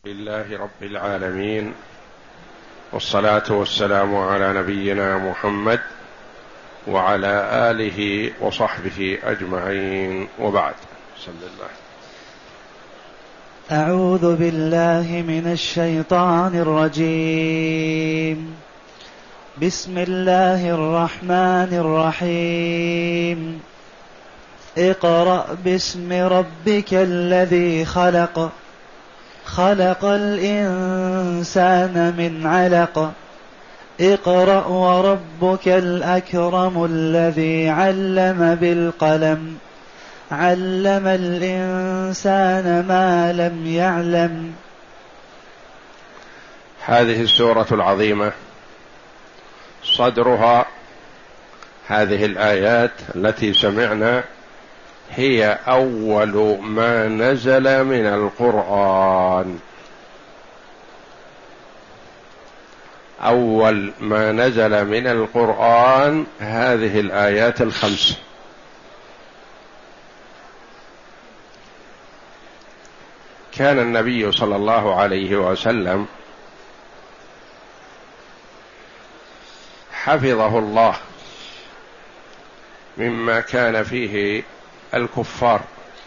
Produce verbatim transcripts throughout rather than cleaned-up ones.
لله رب العالمين، والصلاة والسلام على نبينا محمد وعلى آله وصحبه أجمعين، وبعد. بسم الله. أعوذ بالله من الشيطان الرجيم. بسم الله الرحمن الرحيم. اقرأ باسم ربك الذي خلق خلق الإنسان من علق اقرأ وربك الأكرم الذي علم بالقلم علم الإنسان ما لم يعلم. هذه السورة العظيمة صدرها هذه الآيات التي سمعنا هي أول ما نزل من القرآن، أول ما نزل من القرآن هذه الآيات الخمس. كان النبي صلى الله عليه وسلم حفظه الله مما كان فيه الكفار،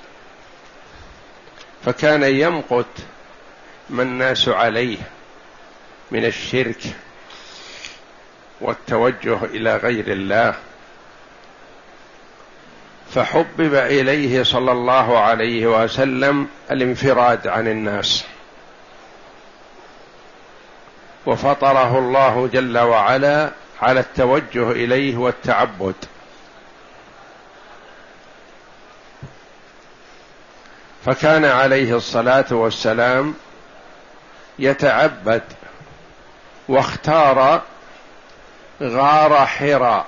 فكان يمقت ما الناس عليه من الشرك والتوجه إلى غير الله، فحبب إليه صلى الله عليه وسلم الانفراد عن الناس، وفطره الله جل وعلا على التوجه إليه والتعبد. فكان عليه الصلاة والسلام يتعبد، واختار غار حراء،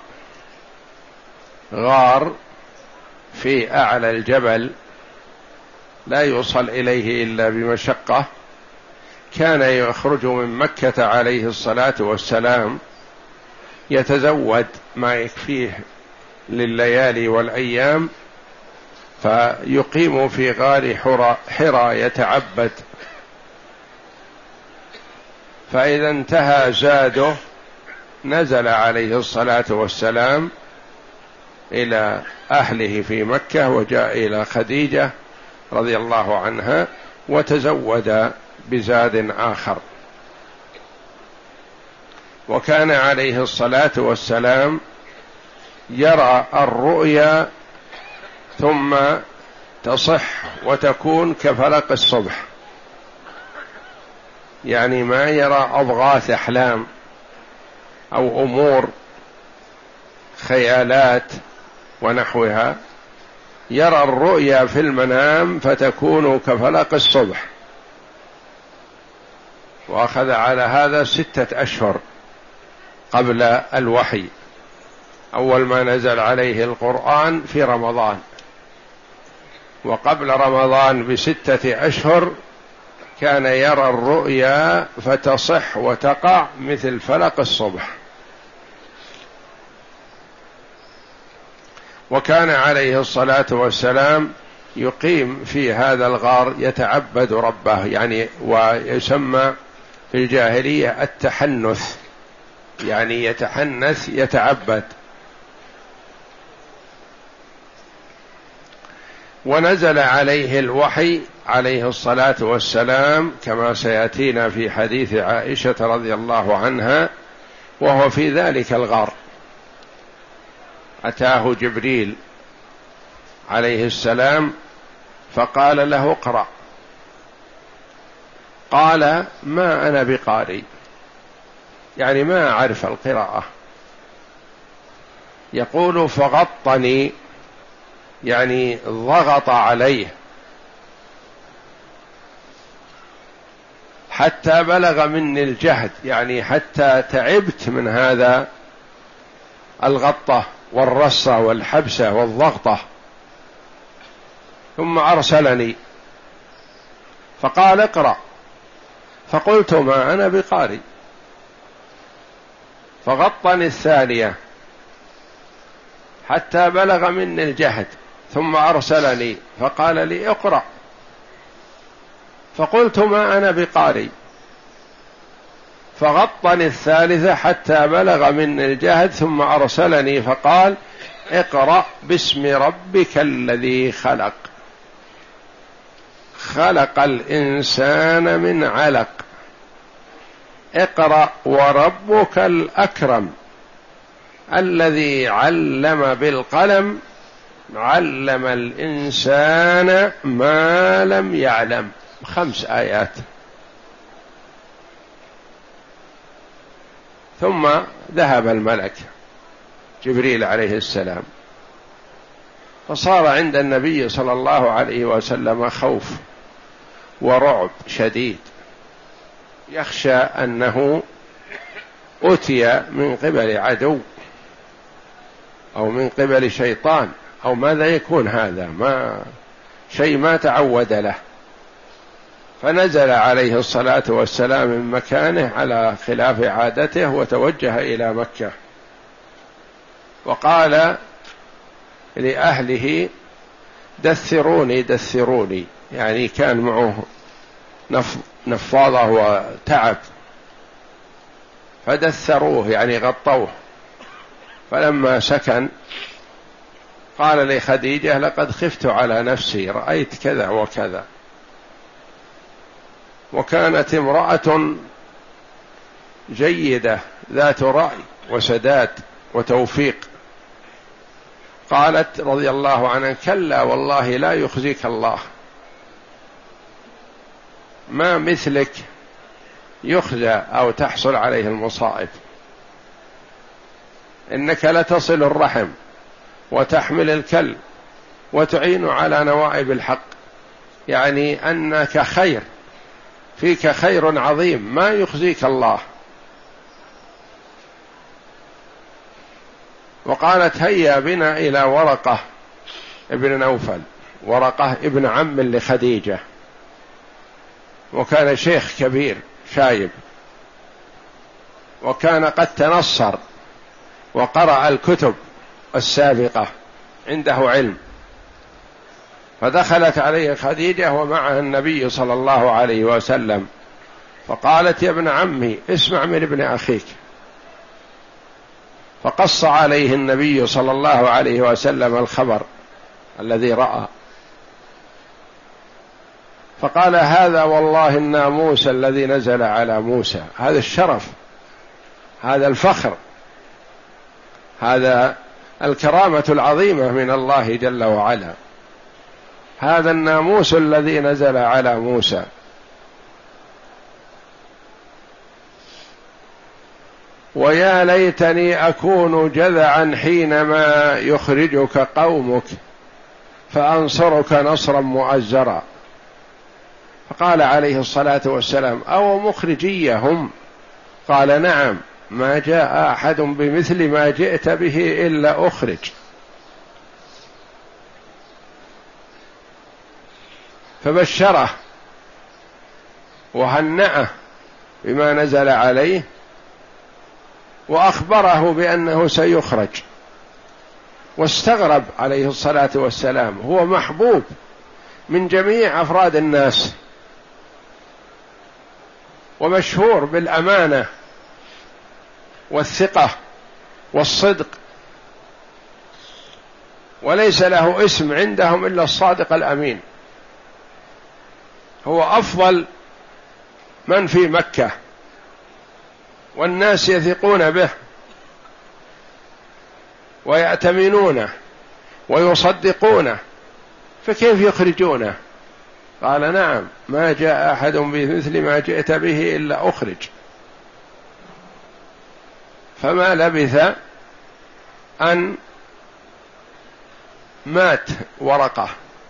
غار في أعلى الجبل لا يوصل إليه إلا بمشقة. كان يخرج من مكة عليه الصلاة والسلام يتزود ما يكفيه لليالي والأيام، فيقيم في غار حراء يتعبد، فإذا انتهى زاده نزل عليه الصلاة والسلام إلى أهله في مكة، وجاء إلى خديجة رضي الله عنها وتزود بزاد آخر. وكان عليه الصلاة والسلام يرى الرؤيا ثم تصح وتكون كفلق الصبح، يعني ما يرى أضغاث أحلام أو أمور خيالات ونحوها، يرى الرؤيا في المنام فتكون كفلق الصبح. وأخذ على هذا ستة أشهر قبل الوحي، أول ما نزل عليه القرآن في رمضان، وقبل رمضان بستة أشهر كان يرى الرؤيا فتصح وتقع مثل فلق الصبح. وكان عليه الصلاة والسلام يقيم في هذا الغار يتعبد ربه، يعني ويسمى في الجاهلية التحنث، يعني يتحنث يتعبد. ونزل عليه الوحي عليه الصلاة والسلام كما سيأتينا في حديث عائشة رضي الله عنها، وهو في ذلك الغار أتاه جبريل عليه السلام فقال له اقرأ، قال ما أنا بقارئ، يعني ما أعرف القراءة. يقول فغطني، يعني ضغط عليه حتى بلغ مني الجهد، يعني حتى تعبت من هذا الغطة والرصة والحبسة والضغطة. ثم أرسلني فقال اقرأ، فقلت ما أنا بقارئ، فغطني الثانية حتى بلغ مني الجهد، ثم أرسلني فقال لي اقرأ، فقلت ما أنا بقارئ، فغطني الثالثة حتى بلغ مني الجهد، ثم أرسلني فقال اقرأ باسم ربك الذي خلق، خلق الإنسان من علق، اقرأ وربك الأكرم الذي علم بالقلم، علم الإنسان ما لم يعلم. خمس آيات. ثم ذهب الملك جبريل عليه السلام، فصار عند النبي صلى الله عليه وسلم خوف ورعب شديد، يخشى أنه أتي من قبل عدو أو من قبل شيطان أو ماذا يكون هذا، ما شيء ما تعود له. فنزل عليه الصلاة والسلام من مكانه على خلاف عادته وتوجه إلى مكة، وقال لأهله دثروني دثروني، يعني كان معه نفاضة وتعب، فدثروه يعني غطوه. فلما سكن قال لخديجة لقد خفت على نفسي، رأيت كذا وكذا. وكانت امرأة جيدة ذات رأي وسداد وتوفيق، قالت رضي الله عنها كلا والله لا يخزيك الله، ما مثلك يخزى أو تحصل عليه المصائب، إنك لتصل الرحم وتحمل الكل وتعين على نوائب الحق، يعني أنك خير، فيك خير عظيم ما يخزيك الله. وقالت هيا بنا إلى ورقة ابن نوفل، ورقة ابن عم لخديجة، وكان شيخ كبير شايب، وكان قد تنصر وقرأ الكتب السابقة، عنده علم. فدخلت عليه خديجة ومعها النبي صلى الله عليه وسلم، فقالت يا ابن عمي اسمع من ابن أخيك. فقص عليه النبي صلى الله عليه وسلم الخبر الذي رأى، فقال هذا والله الناموس الذي نزل على موسى، هذا الشرف، هذا الفخر، هذا الكرامة العظيمة من الله جل وعلا، هذا الناموس الذي نزل على موسى. ويا ليتني أكون جذعا حينما يخرجك قومك فأنصرك نصرا مؤزرا. فقال عليه الصلاة والسلام أو مخرجيهم؟ قال نعم، ما جاء أحد بمثل ما جئت به إلا أخرج. فبشره وهنأه بما نزل عليه، وأخبره بأنه سيخرج. واستغرب عليه الصلاة والسلام، هو محبوب من جميع أفراد الناس ومشهور بالأمانة والثقة والصدق، وليس له اسم عندهم إلا الصادق الأمين، هو أفضل من في مكة والناس يثقون به ويأتمنونه ويصدقونه، فكيف يخرجونه؟ قال نعم، ما جاء أحد بمثل ما جئت به إلا أخرج. فما لبث أن مات ورقة،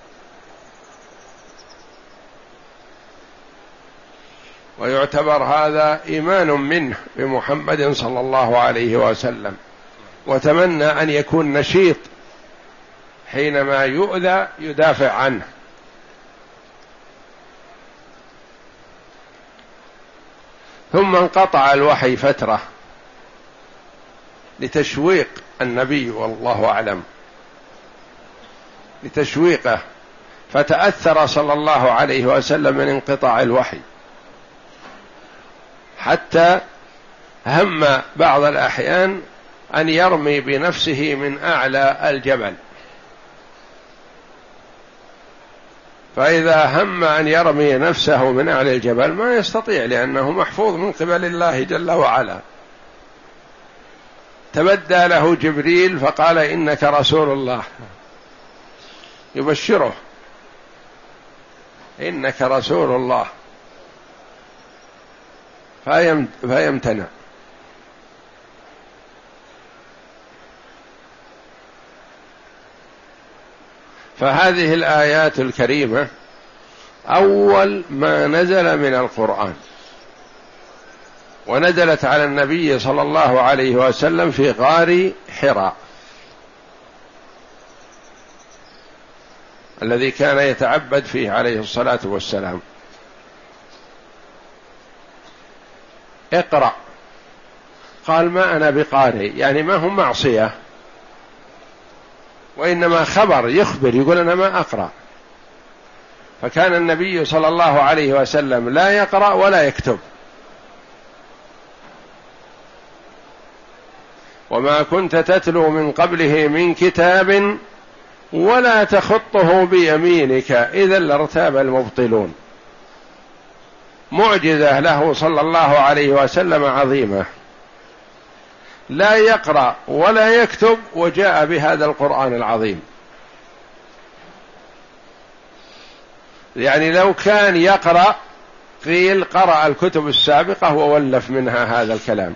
ويعتبر هذا إيمان منه بمحمد صلى الله عليه وسلم، وتمنى أن يكون نشيط حينما يؤذى يدافع عنه. ثم انقطع الوحي فترة لتشويق النبي والله أعلم، لتشويقه، فتأثر صلى الله عليه وسلم من انقطاع الوحي، حتى هم بعض الأحيان أن يرمي بنفسه من أعلى الجبل، فإذا هم أن يرمي نفسه من أعلى الجبل ما يستطيع، لأنه محفوظ من قبل الله جل وعلا. تبدى له جبريل فقال إنك رسول الله، يبشره إنك رسول الله، فيمتنع. فهذه الآيات الكريمة أول ما نزل من القرآن، ونزلت على النبي صلى الله عليه وسلم في غار حراء الذي كان يتعبد فيه عليه الصلاة والسلام. اقرأ، قال ما أنا بقارئ، يعني ما هم معصية، وإنما خبر يخبر، يقول أنا ما أقرأ. فكان النبي صلى الله عليه وسلم لا يقرأ ولا يكتب، وما كنت تتلو من قبله من كتاب ولا تخطه بيمينك إذا لارتاب المبطلون. معجزة له صلى الله عليه وسلم عظيمة، لا يقرأ ولا يكتب وجاء بهذا القرآن العظيم. يعني لو كان يقرأ قيل قرأ الكتب السابقة وولف منها هذا الكلام،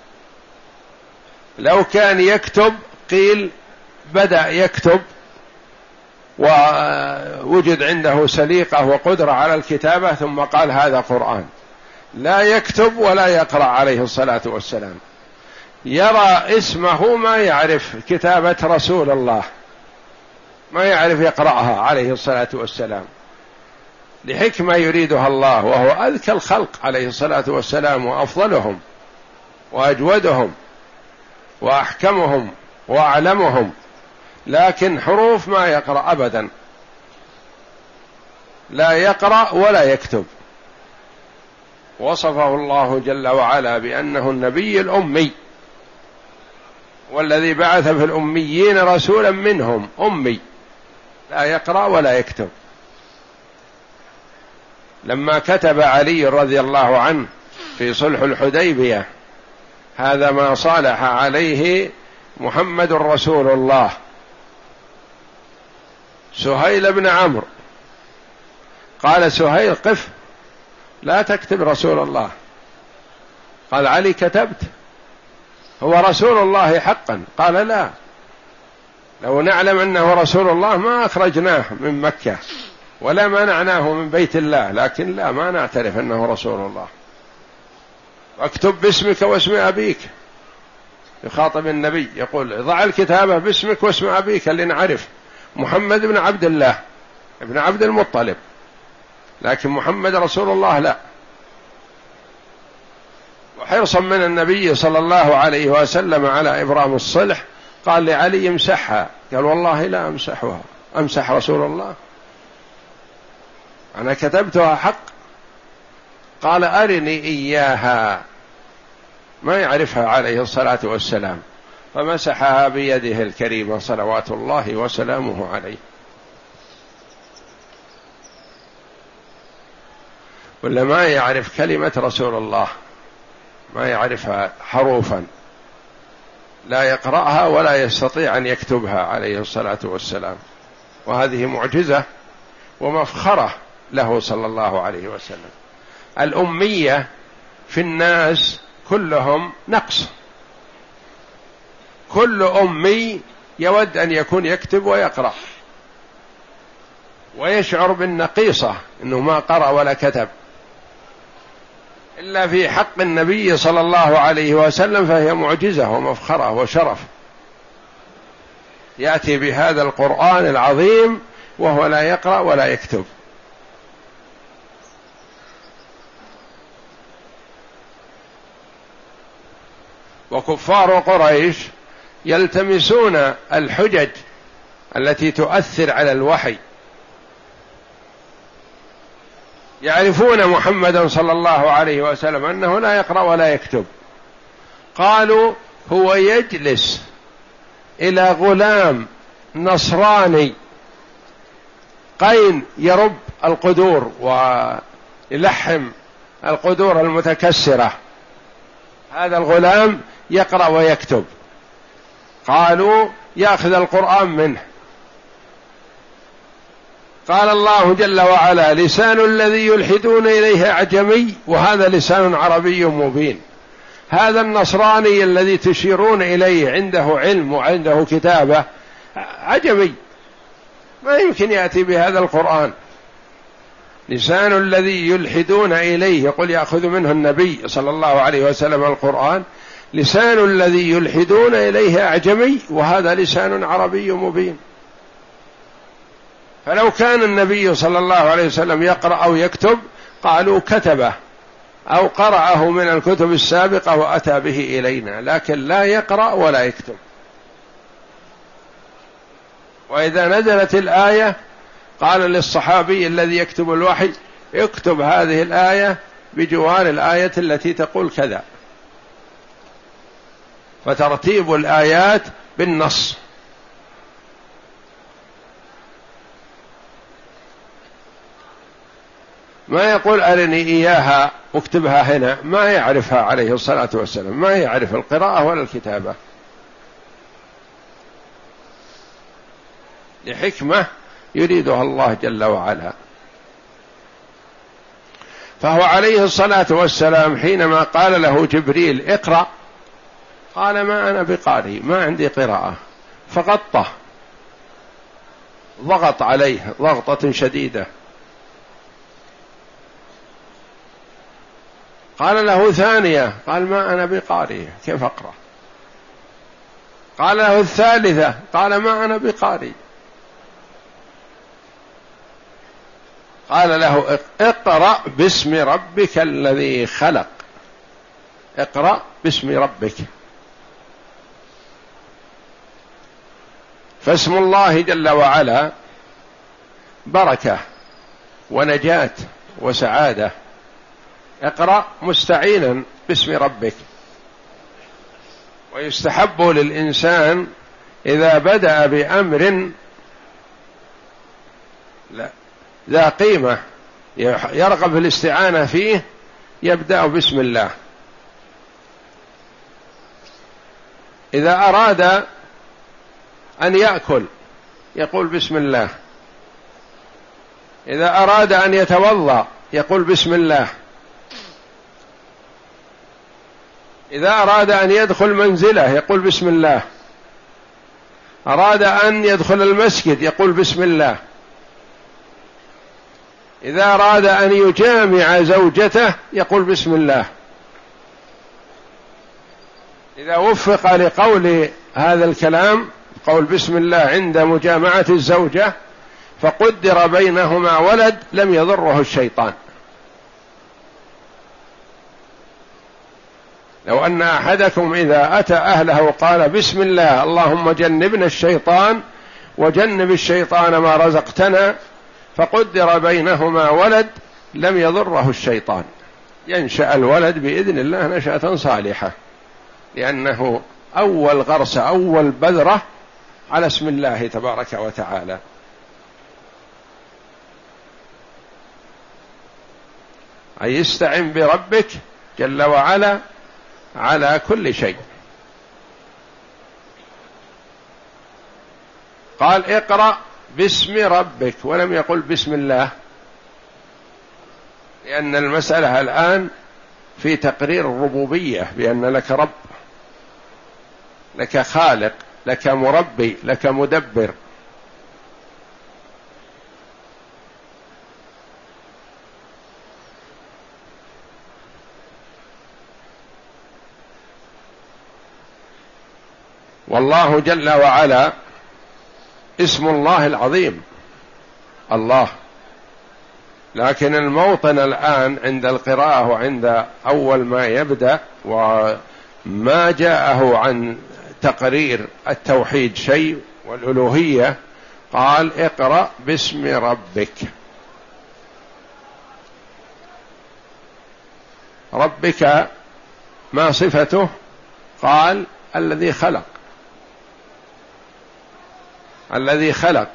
لو كان يكتب قيل بدأ يكتب ووجد عنده سليقة وقدرة على الكتابة ثم قال هذا قرآن. لا يكتب ولا يقرأ عليه الصلاة والسلام، يرى اسمه ما يعرف كتابة رسول الله، ما يعرف يقرأها عليه الصلاة والسلام، لحكمة يريدها الله، وهو أذكى الخلق عليه الصلاة والسلام وأفضلهم وأجودهم وأحكمهم وأعلمهم، لكن حروف ما يقرأ أبدا، لا يقرأ ولا يكتب. وصفه الله جل وعلا بأنه النبي الأمي، والذي بعث في الأميين رسولا منهم أمي لا يقرأ ولا يكتب. لما كتب علي رضي الله عنه في صلح الحديبية هذا ما صالح عليه محمد رسول الله، سهيل بن عمرو قال سهيل قف لا تكتب رسول الله، قال علي كتبت، هو رسول الله حقا، قال لا، لو نعلم أنه رسول الله ما أخرجناه من مكة ولا منعناه من بيت الله، لكن لا، ما نعترف أنه رسول الله، اكتب باسمك واسم أبيك. يخاطب النبي يقول ضع الكتابة باسمك واسم أبيك اللي نعرف، محمد بن عبد الله ابن عبد المطلب، لكن محمد رسول الله لا. وحرصا من النبي صلى الله عليه وسلم على إبرام الصلح قال لعلي امسحها، قال والله لا أمسحها، أمسح رسول الله، أنا كتبتها حق. قال أرني إياها، ما يعرفها عليه الصلاة والسلام، فمسحها بيده الكريمة صلوات الله وسلامه عليه. ولا ما يعرف كلمة رسول الله، ما يعرفها حروفا، لا يقرأها ولا يستطيع أن يكتبها عليه الصلاة والسلام، وهذه معجزة ومفخرة له صلى الله عليه وسلم. الأمية في الناس كلهم نقص، كل أمي يود أن يكون يكتب ويقرأ ويشعر بالنقيصة أنه ما قرأ ولا كتب، إلا في حق النبي صلى الله عليه وسلم فهي معجزة ومفخرة وشرف، يأتي بهذا القرآن العظيم وهو لا يقرأ ولا يكتب. وكفار قريش يلتمسون الحجج التي تؤثر على الوحي يعرفون محمدا صلى الله عليه وسلم أنه لا يقرأ ولا يكتب، قالوا هو يجلس إلى غلام نصراني قين يرب القدور ويلحم القدور المتكسرة، هذا الغلام يقرأ ويكتب، قالوا يأخذ القرآن منه. قال الله جل وعلا: لسان الذي يلحدون إليه أعجمي وهذا لسان عربي مبين. هذا النصراني الذي تشيرون إليه عنده علم وعنده كتابة عجمي، ما يمكن يأتي بهذا القرآن. لسان الذي يلحدون إليه، يقول يأخذ منه النبي صلى الله عليه وسلم القرآن، لسان الذي يلحدون إليه أعجمي وهذا لسان عربي مبين. فلو كان النبي صلى الله عليه وسلم يقرأ أو يكتب قالوا كتبه أو قرأه من الكتب السابقة وأتى به إلينا، لكن لا يقرأ ولا يكتب. وإذا نزلت الآية قال للصحابي الذي يكتب الوحي: اكتب هذه الآية بجوار الآية التي تقول كذا. فترتيب الآيات بالنص. ما يقول أرني إياها اكتبها هنا، ما يعرفها عليه الصلاة والسلام، ما يعرف القراءة ولا الكتابة، لحكمة يريدها الله جل وعلا. فهو عليه الصلاة والسلام حينما قال له جبريل اقرأ قال: ما أنا بقارئ، ما عندي قراءة، فغطه، ضغط عليه ضغطة شديدة. قال له ثانية قال: ما أنا بقارئ، كيف أقرأ؟ قال له الثالثة قال: ما أنا بقارئ. قال له: اقرأ باسم ربك الذي خلق، اقرأ باسم ربك. فاسم الله جل وعلا بركة ونجاة وسعادة. اقرأ مستعينا باسم ربك. ويستحب للإنسان إذا بدأ بأمر لا ذا قيمة يرغب في الاستعانة فيه يبدأ بسم الله. إذا أراد أن يأكل يقول بسم الله. إذا أراد أن يتوضأ يقول بسم الله. إذا أراد أن يدخل منزله يقول بسم الله. أراد أن يدخل المسجد يقول بسم الله. إذا أراد أن يجامع زوجته يقول بسم الله. إذا وفق لقول هذا الكلام قول بسم الله عند مجامعة الزوجة فقدر بينهما ولد لم يضره الشيطان. لو أن أحدكم إذا أتى أهله قال بسم الله اللهم جنبنا الشيطان وجنب الشيطان ما رزقتنا فقدر بينهما ولد لم يضره الشيطان، ينشأ الولد بإذن الله نشأة صالحة، لأنه أول غرس أول بذرة على اسم الله تبارك وتعالى. أي استعن بربك جل وعلا على كل شيء. قال اقرأ باسم ربك ولم يقل بسم الله، لأن المسألة الآن في تقرير الربوبية بأن لك رب، لك خالق، لك مربي، لك مدبر. والله جل وعلا اسم الله العظيم الله، لكن الموطن الآن عند القراءة وعند أول ما يبدأ وما جاءه عن تقرير التوحيد شيء والألوهية قال اقرأ باسم ربك. ربك ما صفته؟ قال الذي خلق، الذي خلق.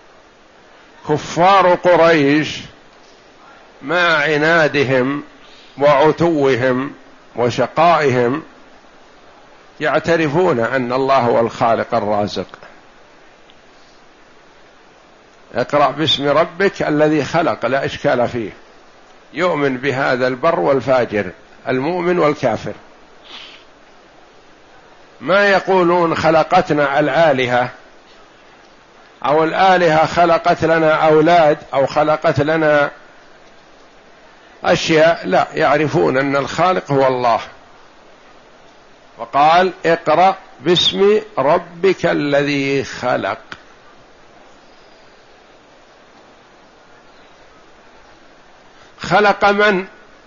كفار قريش مع عنادهم وعتوهم وشقائهم يعترفون أن الله هو الخالق الرازق. اقرأ باسم ربك الذي خلق، لا إشكال فيه، يؤمن بهذا البر والفاجر، المؤمن والكافر. ما يقولون خلقتنا الآلهة، أو الآلهة خلقت لنا أولاد، أو خلقت لنا أشياء، لا، يعرفون أن الخالق هو الله. وقال اقرأ باسم ربك الذي خلق. خلق من؟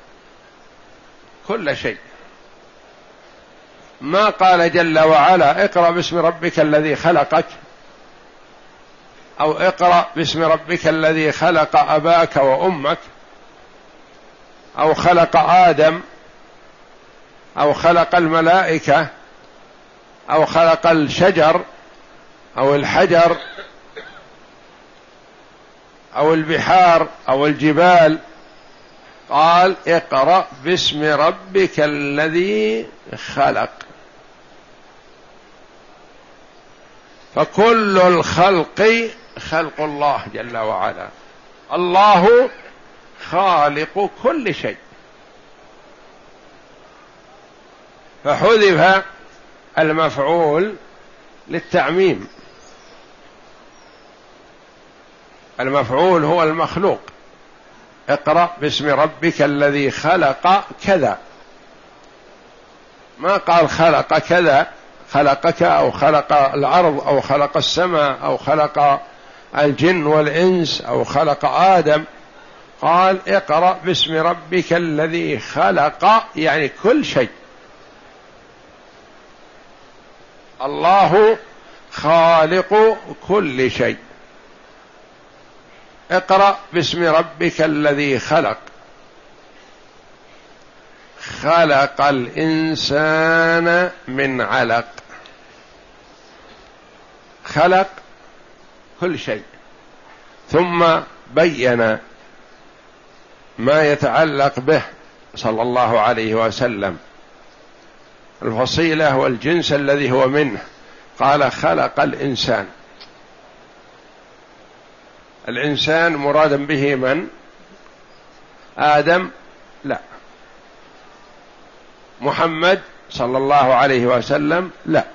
كل شيء. ما قال جل وعلا اقرأ باسم ربك الذي خلقك، أو اقرأ باسم ربك الذي خلق أباك وأمك، أو خلق آدم، أو خلق الملائكة، أو خلق الشجر أو الحجر أو البحار أو الجبال. قال اقرأ باسم ربك الذي خلق. فكل الخلق خلق الله جل وعلا، الله خالق كل شيء. فحذف المفعول للتعميم، المفعول هو المخلوق. اقرأ باسم ربك الذي خلق كذا، ما قال خلق كذا، خلقك أو خلق الأرض أو خلق السماء أو خلق الجن والإنس أو خلق آدم. قال اقرأ باسم ربك الذي خلق، يعني كل شيء. الله خالق كل شيء. اقرأ باسم ربك الذي خلق. خلق الإنسان من علق. خلق كل شيء، ثم بين ما يتعلق به صلى الله عليه وسلم، الفصيلة والجنس الذي هو منه. قال خلق الإنسان. الإنسان مرادا به من؟ آدم؟ لا. محمد صلى الله عليه وسلم؟ لا.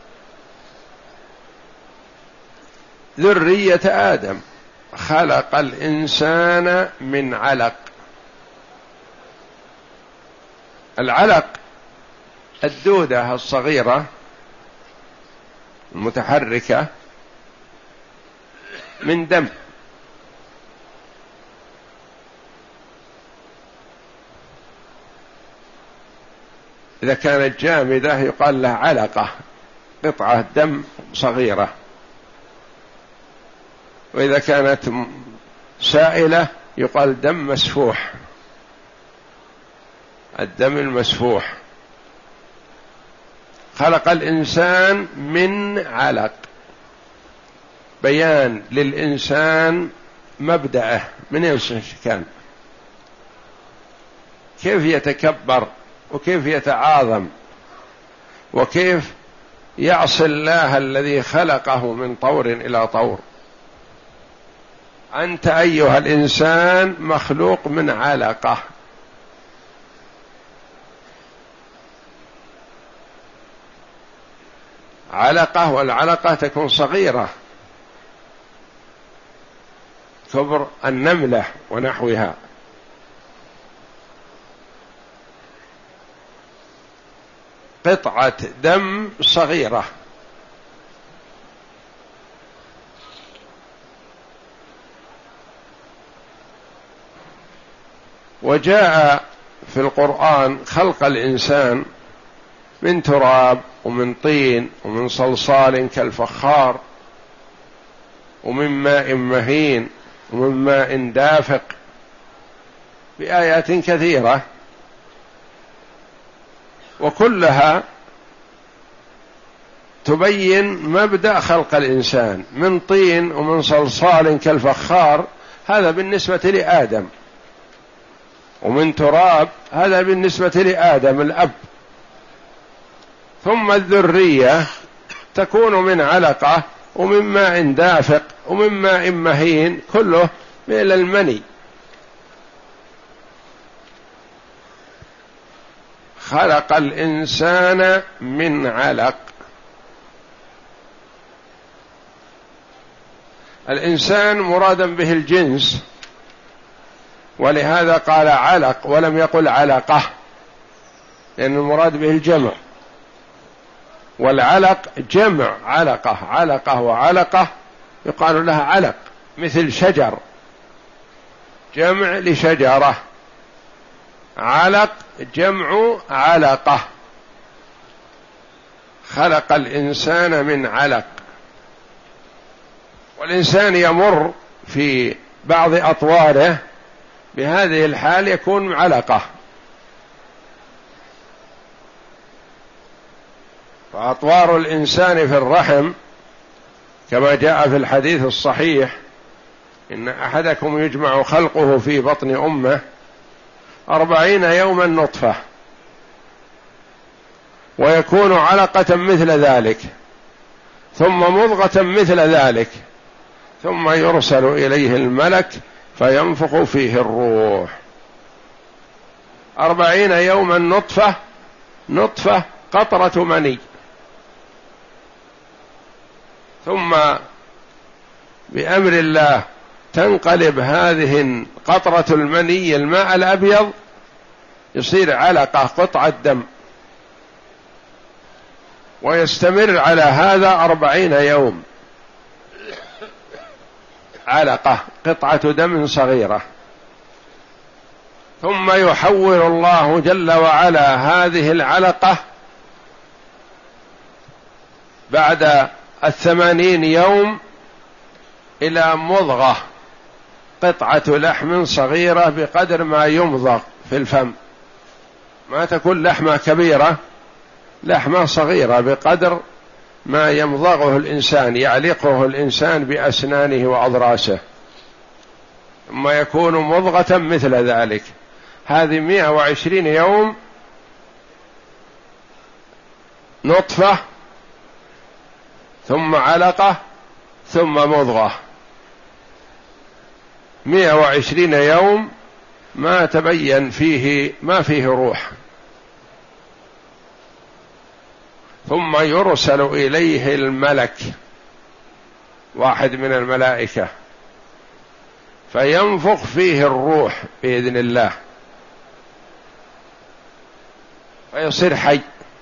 ذرية آدم. خلق الإنسان من علق. العلق الدودة الصغيرة المتحركة من دم. إذا كانت جامدة يقال لها علقة، قطعة دم صغيرة. وإذا كانت سائلة يقال دم مسفوح، الدم المسفوح. خلق الإنسان من علق، بيان للإنسان مبدأه من ايش كان، كيف يتكبر وكيف يتعاظم وكيف يعصي الله الذي خلقه من طور إلى طور. أنت أيها الإنسان مخلوق من علقة. علقة، والعلقة تكون صغيرة كبر النملة ونحوها. قطعة دم صغيرة. وجاء في القرآن خلق الإنسان من تراب ومن طين ومن صلصال كالفخار ومن ماء مهين ومن ماء دافق، بآيات كثيرة وكلها تبين مبدأ خلق الإنسان من طين ومن صلصال كالفخار، هذا بالنسبة لآدم، ومن تراب، هذا بالنسبة لآدم الأب. ثم الذرية تكون من علقة ومن ماء دافق ومن ماء مهين، كله من المني. خلق الإنسان من علق. الإنسان مرادا به الجنس، ولهذا قال علق ولم يقل علقة، لأن المراد به الجمع، والعلق جمع علقة، علقة وعلقة يقال لها علق، مثل شجر، جمع لشجرة، علق جمع علقة. خلق الإنسان من علق. والإنسان يمر في بعض أطواره بهذه الحال يكون علقة. فأطوار الإنسان في الرحم كما جاء في الحديث الصحيح: إن أحدكم يجمع خلقه في بطن أمه أربعين يوما نطفة، ويكون علقة مثل ذلك، ثم مضغة مثل ذلك، ثم يرسل إليه الملك فينفخ فيه الروح. أربعين يوما نطفة، نطفة قطرة مني، ثم بأمر الله تنقلب هذه قطرة المني الماء الأبيض يصير علقة، قطعة دم، ويستمر على هذا أربعين يوم، علقة قطعة دم صغيرة. ثم يحول الله جل وعلا هذه العلقة بعد الثمانين يوم إلى مضغة، قطعة لحم صغيرة بقدر ما يمضغ في الفم، ما تكون لحمة كبيرة، لحمة صغيرة بقدر ما يمضغه الإنسان، يعلقه الإنسان بأسنانه وأضراسه، ثم يكون مضغة مثل ذلك. هذه مئة وعشرين يوم نطفة، ثم علقة، ثم مضغة، مئة وعشرين يوم ما تبين فيه ما فيه روح، ثم يرسل إليه الملك، واحد من الملائكة، فينفخ فيه الروح بإذن الله، فيصير حي.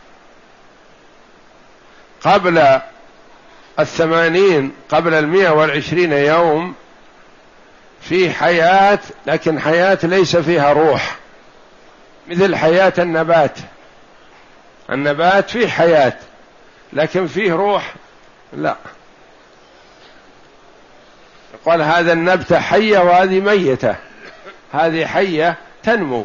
قبل الثمانين، قبل المئة والعشرين يوم في حياة، لكن حياة ليس فيها روح، مثل حياة النبات. النبات فيه حياة لكن فيه روح لا. يقول هذا النبتة حية وهذه ميتة، هذه حية تنمو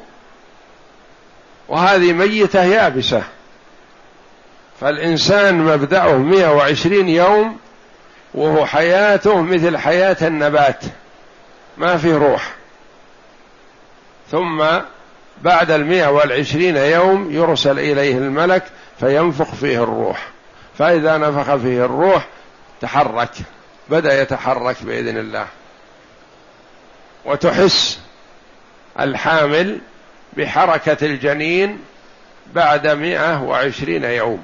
وهذه ميتة يابسة. فالإنسان مبدأه مئة وعشرين يوم وهو حياته مثل حياة النبات، ما فيه روح. ثم بعد المئة والعشرين يوم يرسل إليه الملك فينفخ فيه الروح، فإذا نفخ فيه الروح تحرك، بدأ يتحرك بإذن الله. وتحس الحامل بحركة الجنين بعد مئة وعشرين يوم،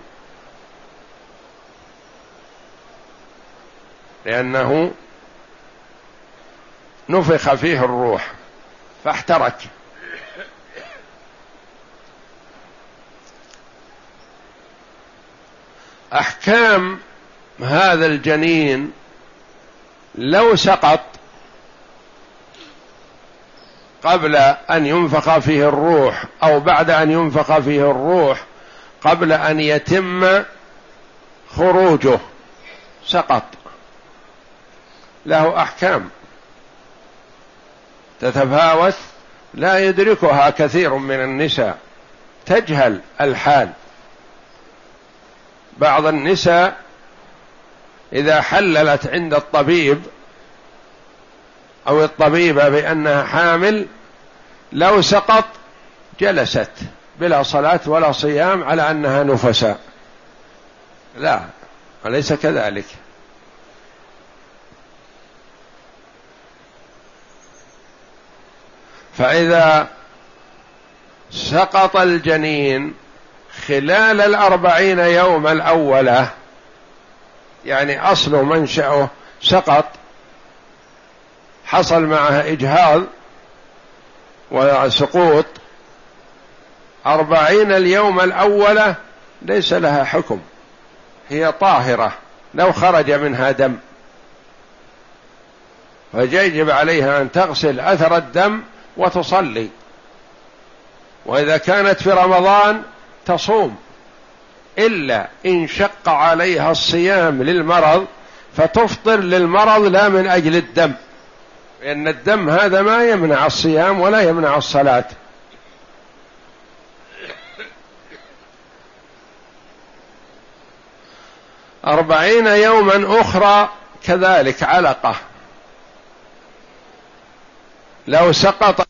لأنه نفخ فيه الروح فاحترك. أحكام هذا الجنين لو سقط قبل أن ينفخ فيه الروح أو بعد أن ينفخ فيه الروح، قبل أن يتم خروجه سقط، له أحكام تتفاوت لا يدركها كثير من النساء، تجهل الحال. بعض النساء إذا حللت عند الطبيب أو الطبيبة بأنها حامل لو سقط جلست بلا صلاة ولا صيام على أنها نفساء. لا، أليس كذلك؟ فإذا سقط الجنين خلال الأربعين يوم الأولى، يعني أصله منشأه سقط، حصل معه إجهاض وسقوط، أربعين اليوم الأولى ليس لها حكم، هي طاهرة لو خرج منها دم، فيجب عليها أن تغسل أثر الدم وتصلي، وإذا كانت في رمضان تصوم، إلا إن شق عليها الصيام للمرض فتفطر للمرض لا من أجل الدم، لأن الدم هذا ما يمنع الصيام ولا يمنع الصلاة. أربعين يوما أخرى كذلك علقة لو سقط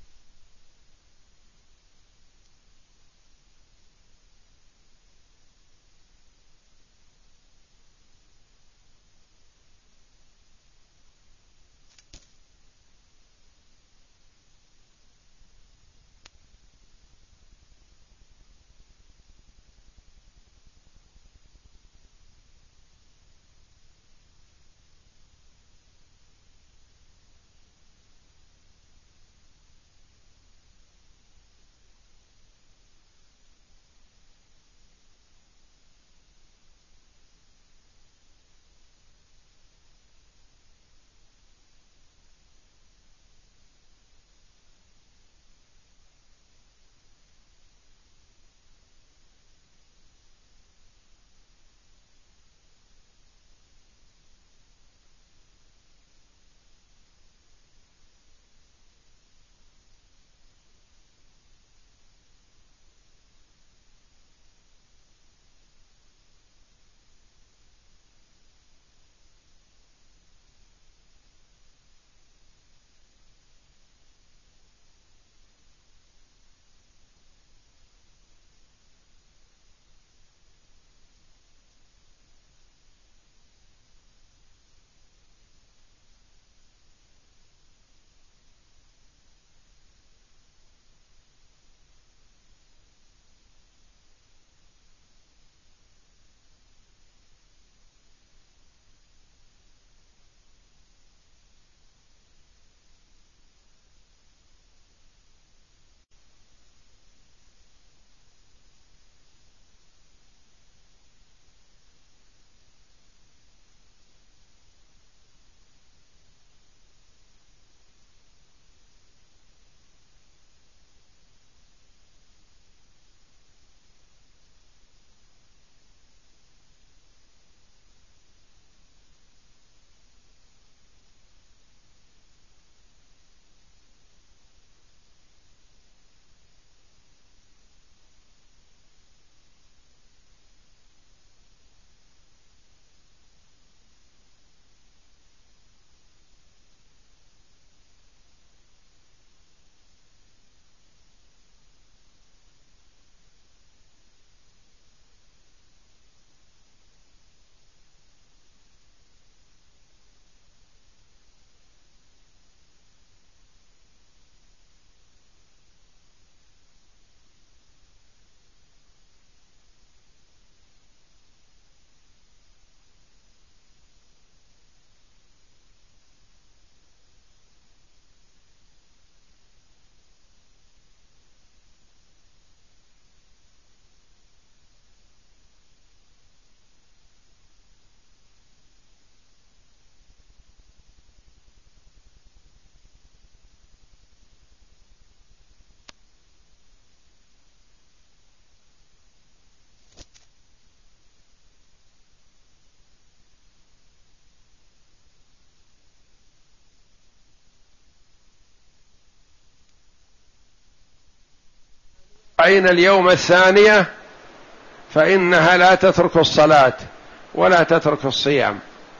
أربعين اليوم الثانية فإنها لا تترك الصلاة ولا تترك الصيام،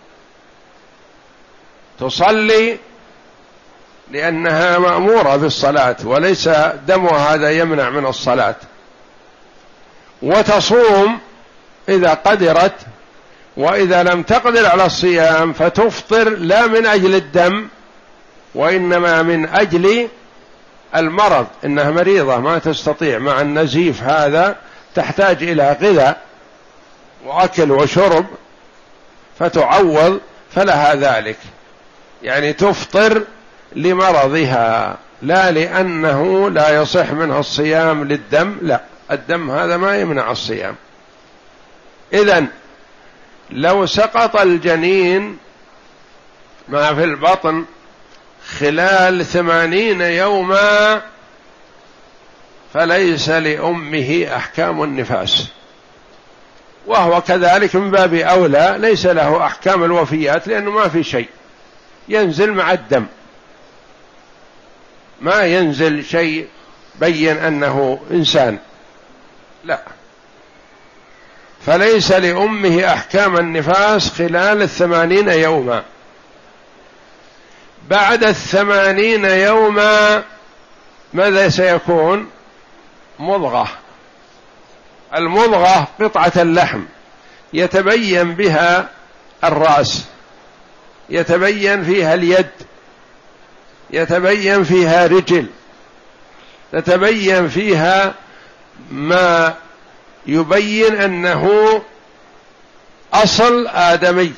تصلي لأنها مأمورة بالصلاة وليس دمها هذا يمنع من الصلاة، وتصوم إذا قدرت، وإذا لم تقدر على الصيام فتفطر لا من أجل الدم وإنما من أجل المرض، إنها مريضة ما تستطيع مع النزيف هذا، تحتاج إلى غذاء وأكل وشرب فتعوض، فلها ذلك، يعني تفطر لمرضها لا لأنه لا يصح منها الصيام للدم، لا، الدم هذا ما يمنع الصيام. إذن لو سقط الجنين ما في البطن خلال ثمانين يوما فليس لأمه أحكام النفاس، وهو كذلك من باب أولى ليس له أحكام الوفيات، لأنه ما في شيء ينزل مع الدم، ما ينزل شيء بين أنه إنسان، لا، فليس لأمه أحكام النفاس خلال الثمانين يوما. بعد الثمانين يوما ماذا سيكون؟ مضغة. المضغة قطعة اللحم يتبين بها الرأس، يتبين فيها اليد، يتبين فيها رجل، تتبين فيها ما يبين أنه أصل آدمي.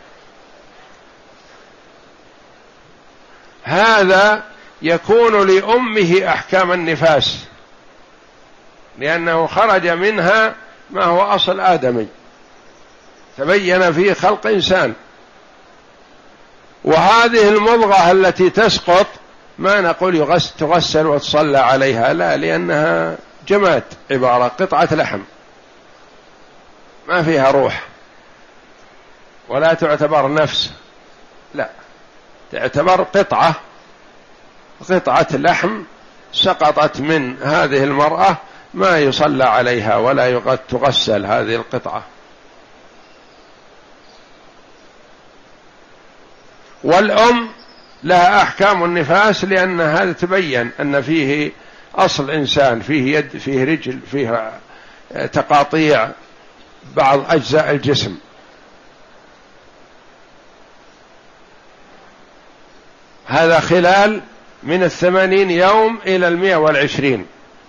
هذا يكون لأمه أحكام النفاس لأنه خرج منها ما هو أصل آدمي، تبين فيه خلق إنسان. وهذه المضغة التي تسقط ما نقول يغسل تغسل وتصلى عليها، لا، لأنها جماد، عبارة قطعة لحم ما فيها روح ولا تعتبر نفس، لا، تعتبر قطعة قطعة لحم سقطت من هذه المرأة، ما يصلى عليها ولا تغسل هذه القطعة. والأم لها أحكام النفاس لأن هذا تبين أن فيه أصل إنسان، فيه يد، فيه رجل، فيه تقاطيع بعض أجزاء الجسم. هذا خلال من الثمانين يوم إلى المئة والعشرين.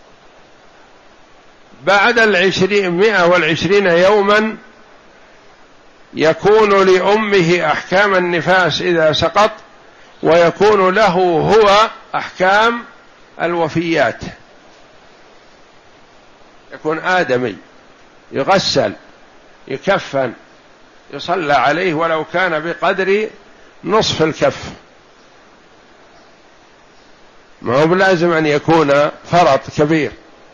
بعد العشرين مئة والعشرين يوما يكون لأمه أحكام النفاس إذا سقط، ويكون له هو أحكام الوفيات، يكون آدمي، يغسل، يكفن، يصلى عليه ولو كان بقدر نصف الكف، ما هو بلازم أن يكون فرط كبير،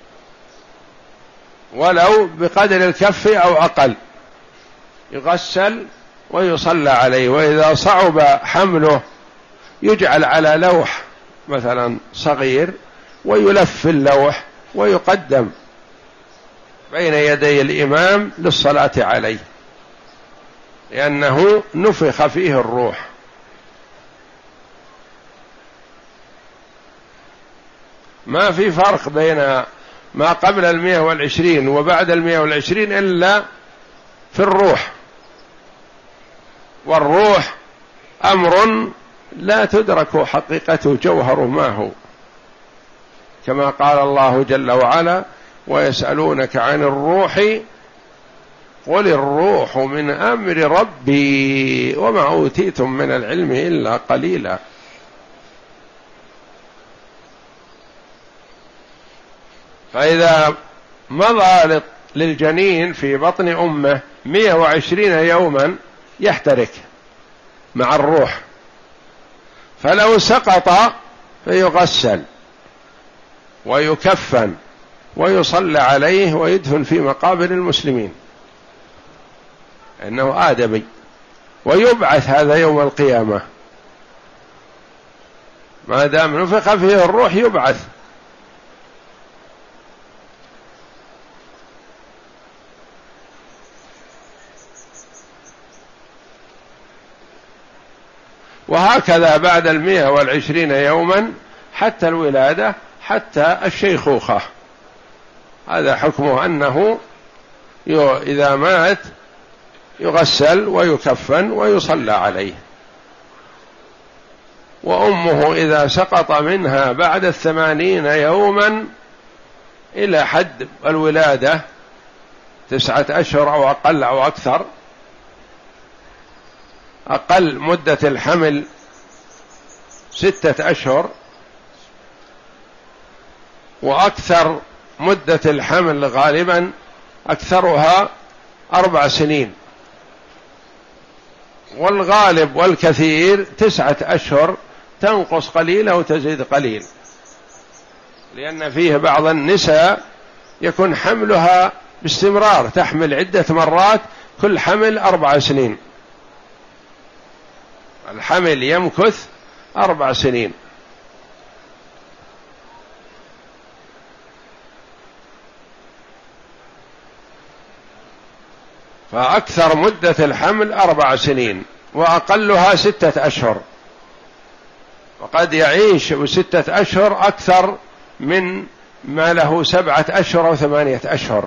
ولو بقدر الكف أو أقل، يغسل ويصلى عليه. وإذا صعب حمله يجعل على لوح مثلا صغير ويلف اللوح ويقدم بين يدي الإمام للصلاة عليه، لأنه نفخ فيه الروح. ما في فرق بين ما قبل المئة والعشرين وبعد المئة والعشرين إلا في الروح، والروح أمر لا تدرك حقيقته جوهره ما هو، كما قال الله جل وعلا: ويسألونك عن الروح قل الروح من أمر ربي وما أوتيتم من العلم إلا قليلا. فإذا مضى للجنين في بطن أمه مئة وعشرين يوما يحترك مع الروح، فلو سقط فيغسل ويكفن ويصلى عليه ويدفن في مقابر المسلمين، إنه آدمي، ويبعث هذا يوم القيامة ما دام نفخ فيه الروح يبعث. وهكذا بعد المئة والعشرين يوما حتى الولادة حتى الشيخوخة. هذا حكمه أنه إذا مات يغسل ويكفن ويصلى عليه. وأمه إذا سقط منها بعد الثمانين يوما إلى حد الولادة تسعة أشهر أو أقل أو أكثر، أقل مدة الحمل ستة أشهر وأكثر مدة الحمل غالبا أكثرها أربع سنين، والغالب والكثير تسعة أشهر، تنقص قليل أو تزيد قليل، لأن فيه بعض النساء يكون حملها باستمرار، تحمل عدة مرات، كل حمل أربع سنين، الحمل يمكث أربع سنين. فأكثر مدة الحمل أربع سنين وأقلها ستة أشهر، وقد يعيش بستة أشهر أكثر من ما له سبعة أشهر أو ثمانية أشهر.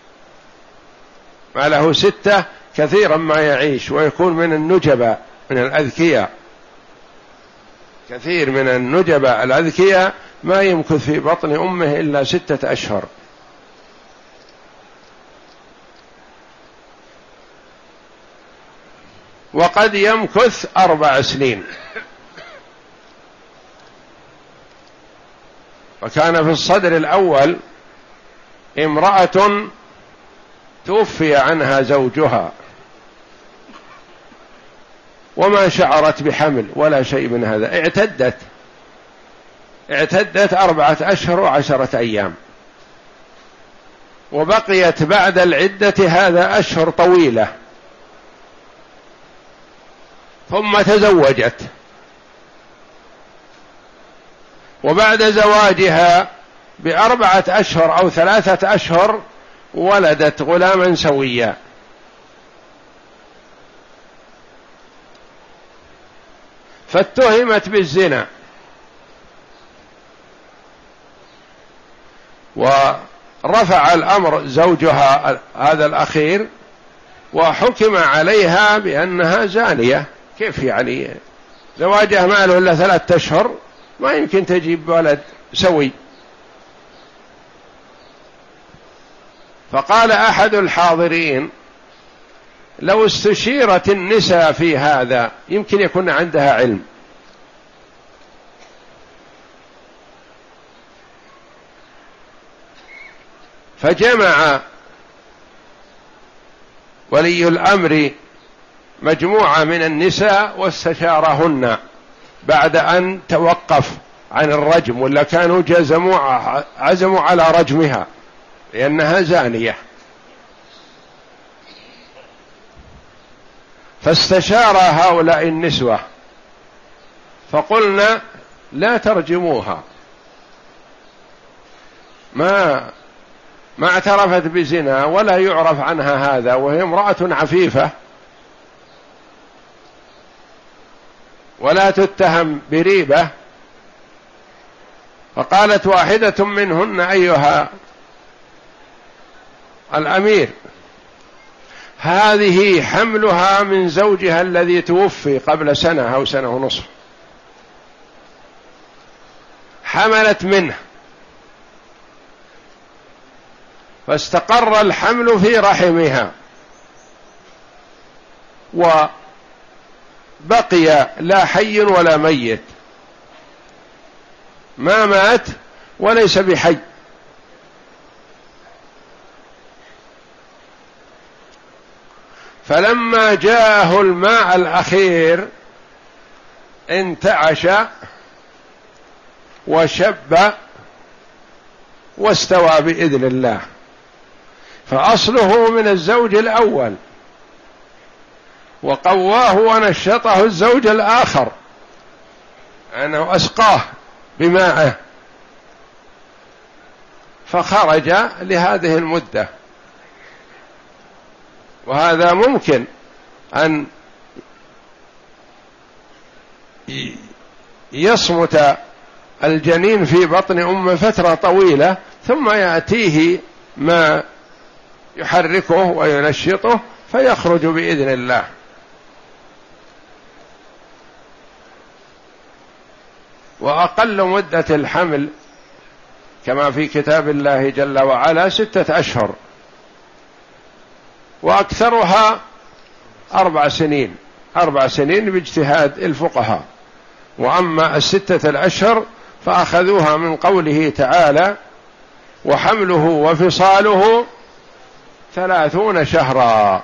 ما له ستة كثيرا ما يعيش ويكون من النجباء من الأذكياء، كثير من النجباء الأذكياء ما يمكث في بطن أمه إلا ستة أشهر. وقد يمكث أربع سنين. وكان في الصدر الأول امرأة توفي عنها زوجها وما شعرت بحمل ولا شيء من هذا، اعتدت اعتدت أربعة أشهر وعشرة أيام، وبقيت بعد العدة هذا أشهر طويلة، ثم تزوجت، وبعد زواجها بأربعة أشهر أو ثلاثة أشهر ولدت غلاما سويا، فاتهمت بالزنا، ورفع الأمر زوجها هذا الأخير وحكم عليها بأنها زانية. كيف يعني زواجها ما له إلا ثلاثة أشهر ما يمكن تجيب ولد سوي؟ فقال أحد الحاضرين لو استشيرت النساء في هذا يمكن يكون عندها علم. فجمع ولي الأمر مجموعة من النساء واستشارهن بعد أن توقف عن الرجم، ولا كانوا جزموا عزموا على رجمها لأنها زانية. فاستشار هؤلاء النسوة فقلنا لا ترجموها، ما ما اعترفت بزنا ولا يعرف عنها هذا، وهي امرأة عفيفة ولا تتهم بريبة. فقالت واحدة منهن أيها الأمير هذه حملها من زوجها الذي توفي قبل سنة أو سنة ونصف، حملت منه فاستقر الحمل في رحمها وبقي لا حي ولا ميت، ما مات وليس بحي. فلما جاءه الماء الأخير انتعش وشب واستوى بإذن الله، فأصله من الزوج الأول وقواه ونشطه الزوج الآخر أنه أسقاه بماءه فخرج لهذه المدة. وهذا ممكن أن يصمت الجنين في بطن أمه فترة طويلة، ثم يأتيه ما يحركه وينشطه فيخرج بإذن الله. وأقل مدة الحمل كما في كتاب الله جل وعلا ستة أشهر، وأكثرها أربع سنين أربع سنين باجتهاد الفقهاء. وأما الستة الأشهر فأخذوها من قوله تعالى: وحمله وفصاله ثلاثون شهرا.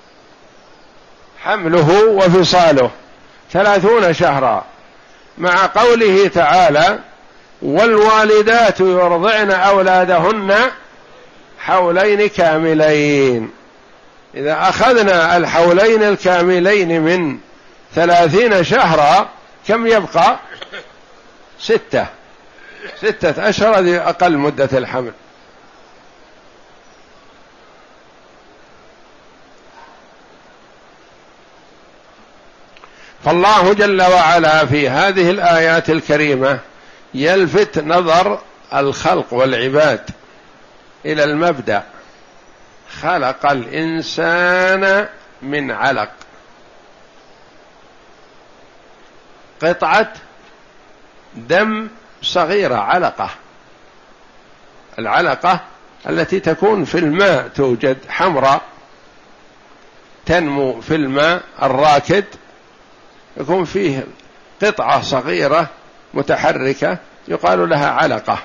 حمله وفصاله ثلاثون شهرا، مع قوله تعالى: والوالدات يرضعن أولادهن حولين كاملين. إذا أخذنا الحولين الكاملين من ثلاثين شهرا كم يبقى؟ ستة ستة أشهر، هذه أقل مدة الحمل. فالله جل وعلا في هذه الآيات الكريمة يلفت نظر الخلق والعباد إلى المبدأ: خلق الإنسان من علق، قطعة دم صغيرة، علقة. العلقة التي تكون في الماء، توجد حمراء تنمو في الماء الراكد، يكون فيه قطعة صغيرة متحركة يقال لها علقة.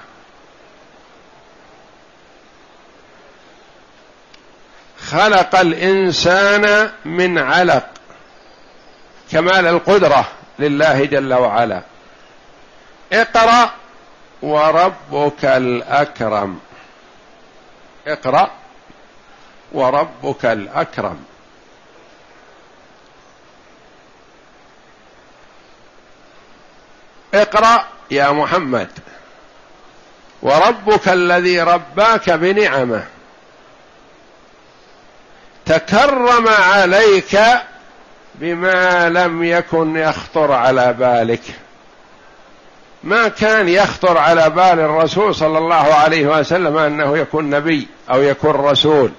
خلق الإنسان من علق، كمال القدرة لله جل وعلا. اقرأ وربك الأكرم، اقرأ وربك الأكرم. اقرأ يا محمد، وربك الذي رباك بنعمه تكرم عليك بما لم يكن يخطر على بالك. ما كان يخطر على بال الرسول صلى الله عليه وسلم أنه يكون نبي أو يكون رسول.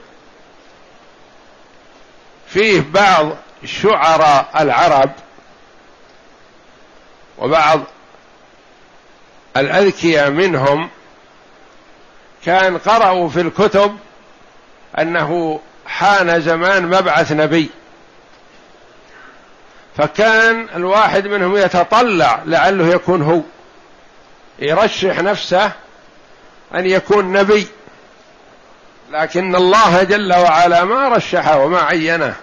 فيه بعض شعراء العرب وبعض الأذكياء منهم كان قرأوا في الكتب أنه حان زمان مبعث نبي، فكان الواحد منهم يتطلع لعله يكون هو، يرشح نفسه أن يكون نبي، لكن الله جل وعلا ما رشحه وما عينه.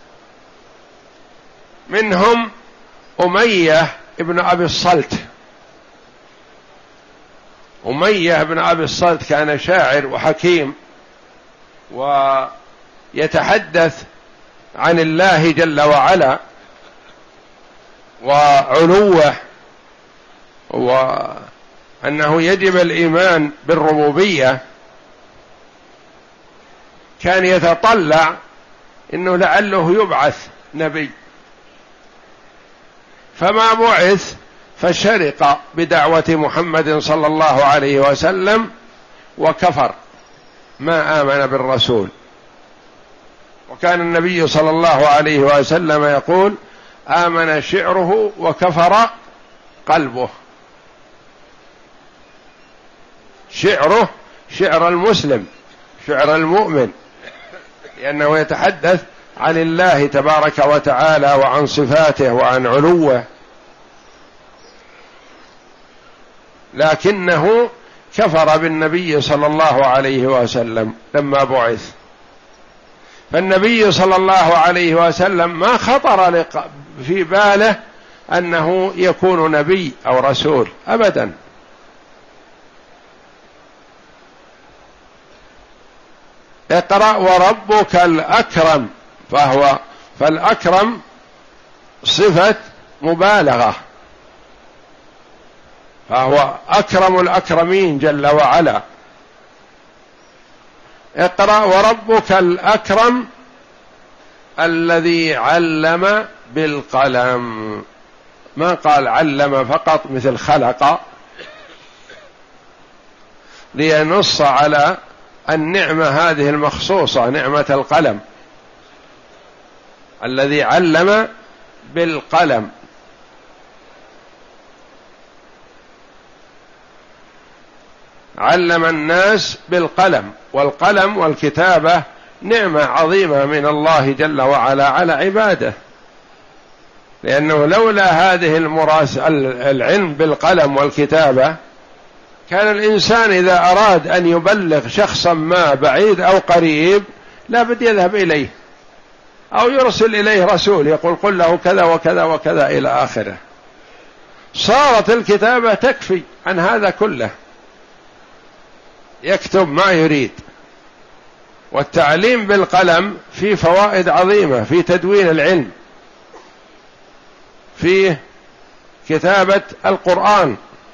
منهم أمية ابن أبي الصلت. أمية ابن أبي الصلت كان شاعر وحكيم، ويتحدث عن الله جل وعلا وعلوه، وأنه يجب الإيمان بالربوبية. كان يتطلع إنه لعله يبعث نبي، فما بعث، فشرق بدعوة محمد صلى الله عليه وسلم وكفر، ما آمن بالرسول. وكان النبي صلى الله عليه وسلم يقول: آمن شعره وكفر قلبه. شعره شعر المسلم، شعر المؤمن، لأنه يتحدث عن الله تبارك وتعالى وعن صفاته وعن علوه، لكنه كفر بالنبي صلى الله عليه وسلم لما بعث. فالنبي صلى الله عليه وسلم ما خطر في باله أنه يكون نبي أو رسول أبدا. اقرأ وربك الأكرم، فهو فالأكرم صفة مبالغة، فهو أكرم الأكرمين جل وعلا. اقرأ وربك الأكرم الذي علم بالقلم. ما قال علم فقط مثل خلق، لينص على النعمة هذه المخصوصة، نعمة القلم، الذي علم بالقلم. علم الناس بالقلم، والقلم والكتابة نعمة عظيمة من الله جل وعلا على عباده، لأنه لولا هذه المراس العلم بالقلم والكتابة كان الإنسان إذا أراد أن يبلغ شخصا ما بعيد أو قريب لا بد يذهب إليه أو يرسل إليه رسول يقول قل له كذا وكذا وكذا إلى آخره. صارت الكتابة تكفي عن هذا كله، يكتب ما يريد. والتعليم بالقلم فيه فوائد عظيمة في تدوين العلم، فيه كتابة القرآن،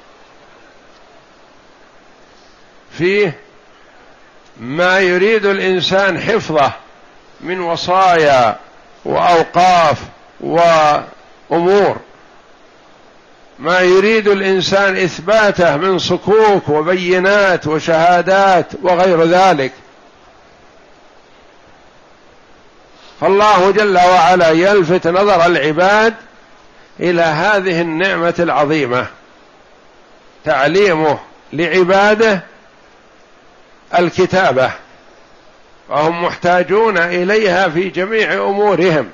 فيه ما يريد الإنسان حفظه من وصايا وأوقاف وأمور، ما يريد الإنسان إثباته من صكوك وبينات وشهادات وغير ذلك. فالله جل وعلا يلفت نظر العباد إلى هذه النعمة العظيمة، تعليمه لعباده الكتابة، وهم محتاجون إليها في جميع أمورهم،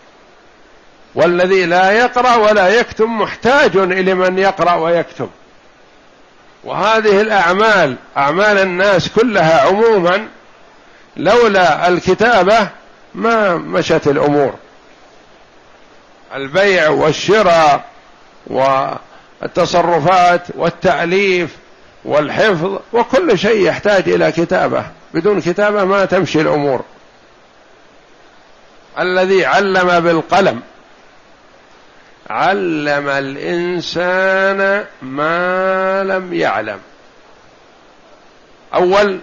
والذي لا يقرأ ولا يكتب محتاج إلى من يقرأ ويكتب. وهذه الأعمال أعمال الناس كلها عموما لولا الكتابة ما مشت الأمور، البيع والشراء والتصرفات والتأليف والحفظ وكل شيء يحتاج إلى كتابة، بدون كتابة ما تمشي الأمور. الذي علم بالقلم علم الإنسان ما لم يعلم. أول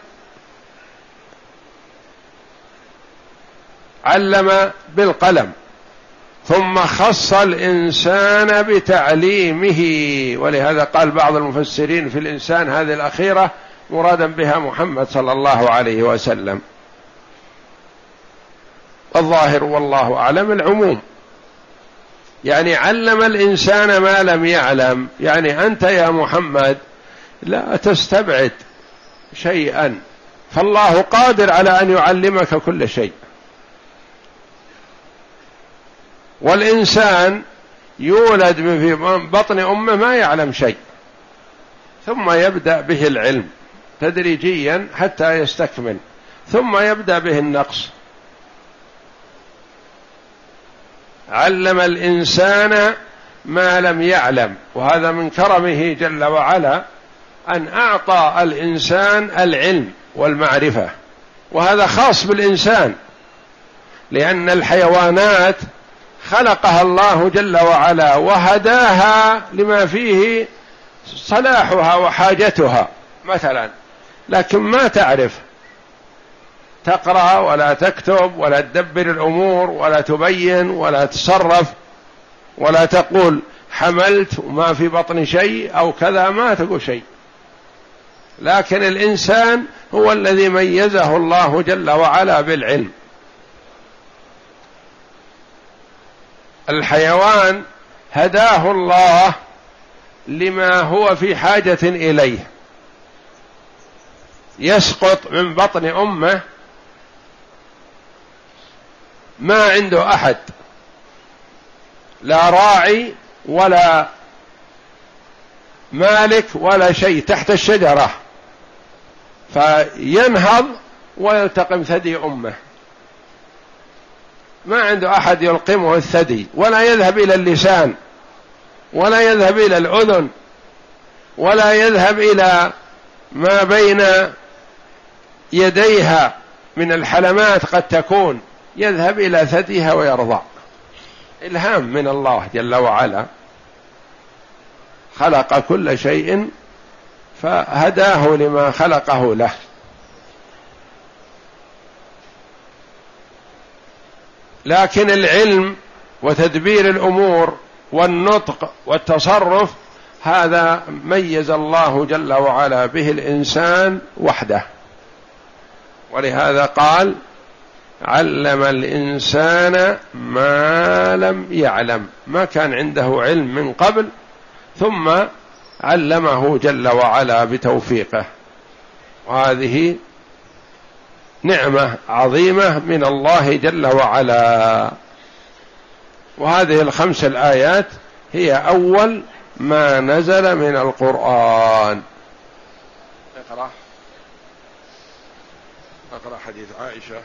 علم بالقلم، ثم خص الإنسان بتعليمه، ولهذا قال بعض المفسرين في الإنسان هذه الأخيرة مرادا بها محمد صلى الله عليه وسلم. الظاهر والله أعلم العموم، يعني علم الإنسان ما لم يعلم، يعني أنت يا محمد لا تستبعد شيئا، فالله قادر على أن يعلمك كل شيء. والإنسان يولد في بطن أمه ما يعلم شيء، ثم يبدأ به العلم تدريجيا حتى يستكمل، ثم يبدأ به النقص. علم الإنسان ما لم يعلم، وهذا من كرمه جل وعلا أن أعطى الإنسان العلم والمعرفة، وهذا خاص بالإنسان، لأن الحيوانات خلقها الله جل وعلا وهداها لما فيه صلاحها وحاجتها مثلا، لكن ما تعرف تقرأ ولا تكتب ولا تدبر الأمور ولا تبين ولا تصرف ولا تقول حملت وما في بطن شيء أو كذا، ما تقول شيء. لكن الإنسان هو الذي ميزه الله جل وعلا بالعلم. الحيوان هداه الله لما هو في حاجة إليه، يسقط من بطن أمه ما عنده أحد، لا راعي ولا مالك ولا شيء، تحت الشجرة، فينهض ويلتقم ثدي أمه، ما عنده أحد يلقمه الثدي، ولا يذهب إلى اللسان ولا يذهب إلى الأذن ولا يذهب إلى ما بين يديها من الحلمات، قد تكون يذهب إلى ثديها ويرضع. إلهام من الله جل وعلا، خلق كل شيء فهداه لما خلقه له. لكن العلم وتدبير الأمور والنطق والتصرف هذا ميز الله جل وعلا به الإنسان وحده، ولهذا قال علم الإنسان ما لم يعلم، ما كان عنده علم من قبل ثم علمه جل وعلا بتوفيقه، وهذه نعمة عظيمة من الله جل وعلا. وهذه الخمس الآيات هي أول ما نزل من القرآن. اقرأ اقرأ حديث عائشة.